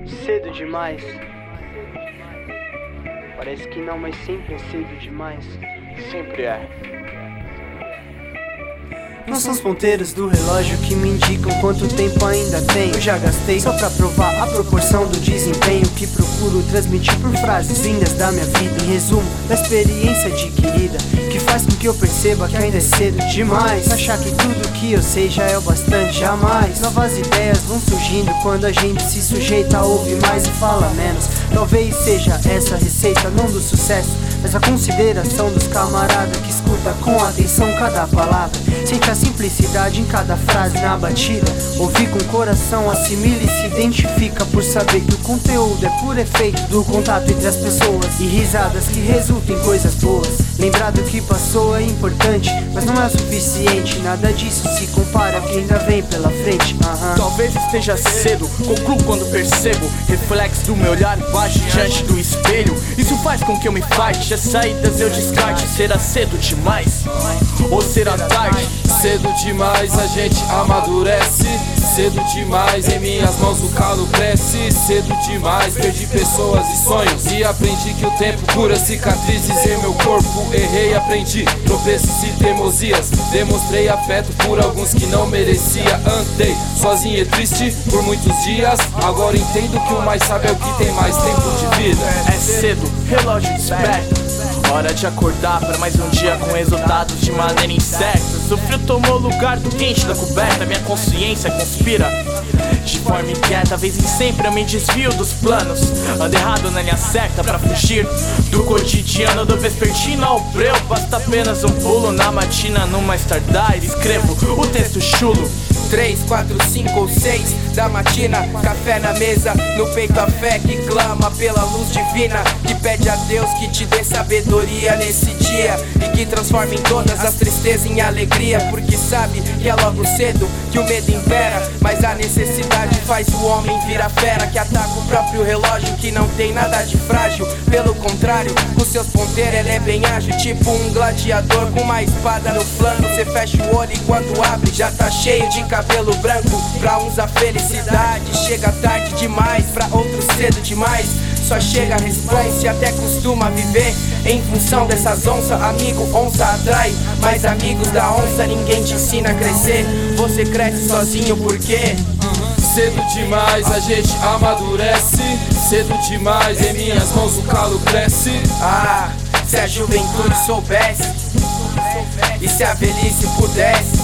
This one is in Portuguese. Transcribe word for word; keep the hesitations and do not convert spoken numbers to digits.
Cedo demais. Parece que não, mas sempre é cedo demais. Sempre é. Não são os ponteiros do relógio que me indicam quanto tempo ainda tenho. Eu já gastei só pra provar a proporção do desempenho que procuro transmitir por frases vindas da minha vida. Em resumo, da experiência adquirida, que faz com que eu perceba que ainda é cedo demais. Achar que tudo que eu sei já é o bastante, jamais. Novas ideias vão surgindo quando a gente se sujeita a ouvir mais e fala menos. Talvez seja essa a receita, não do sucesso, mas a consideração dos camaradas que escuta com atenção cada palavra. Sente a simplicidade em cada frase na batida. Ouvir com o coração, assimila e se identifica por saber que o conteúdo é por efeito do contato entre as pessoas. E risadas que resultam em coisas boas. Lembrar do que passou é importante, mas não é o suficiente. Nada disso se compara ao que ainda vem pela frente. Uhum. Talvez esteja cedo, concluo quando percebo reflexo do meu olhar baixo diante do espelho. Isso faz com que eu me falte, as saídas eu descarte. Será cedo demais? Ou será tarde? Cedo demais a gente amadurece. Cedo demais em minhas mãos o calo cresce. Cedo demais perdi pessoas e sonhos e aprendi que o tempo cura cicatrizes em meu corpo. Errei, aprendi, tropeços e teimosias. Demonstrei afeto por alguns que não merecia. Andei sozinho e triste por muitos dias. Agora entendo que o mais sábio é o que tem mais tempo de vida. É cedo, relógio desperta. Hora de acordar pra mais um dia com resultados de maneira incerta. O frio tomou lugar do quente da coberta. Minha consciência conspira de forma inquieta. Vez em sempre eu me desvio dos planos. Ando errado na linha certa pra fugir do cotidiano, do vespertino ao breu. Basta apenas um pulo na matina, no mais tardar escrevo o texto chulo. Três, quatro, cinco ou seis da matina, café na mesa, no peito a fé que clama pela luz divina, que pede a Deus que te dê sabedoria nesse dia e que transforme em todas as tristezas em alegria, porque sabe que é logo cedo que o medo impera, mas a necessidade faz o homem virar fera, que ataca o próprio relógio, que não tem nada de frágil, pelo contrário, com seus ponteiros ele é bem ágil, tipo um gladiador com uma espada no flanco. Você fecha o olho e quando abre já tá cheio de cabelo branco. Pra uns a felicidade chega tarde demais, pra outros cedo demais. Só chega, resplende e até costuma viver em função dessas onças. Amigo, onça atrai, mas amigos da onça ninguém te ensina a crescer. Você cresce sozinho por quê? Cedo demais a gente amadurece. Cedo demais em minhas mãos o calo cresce. Ah, se a juventude soubesse e se a velhice pudesse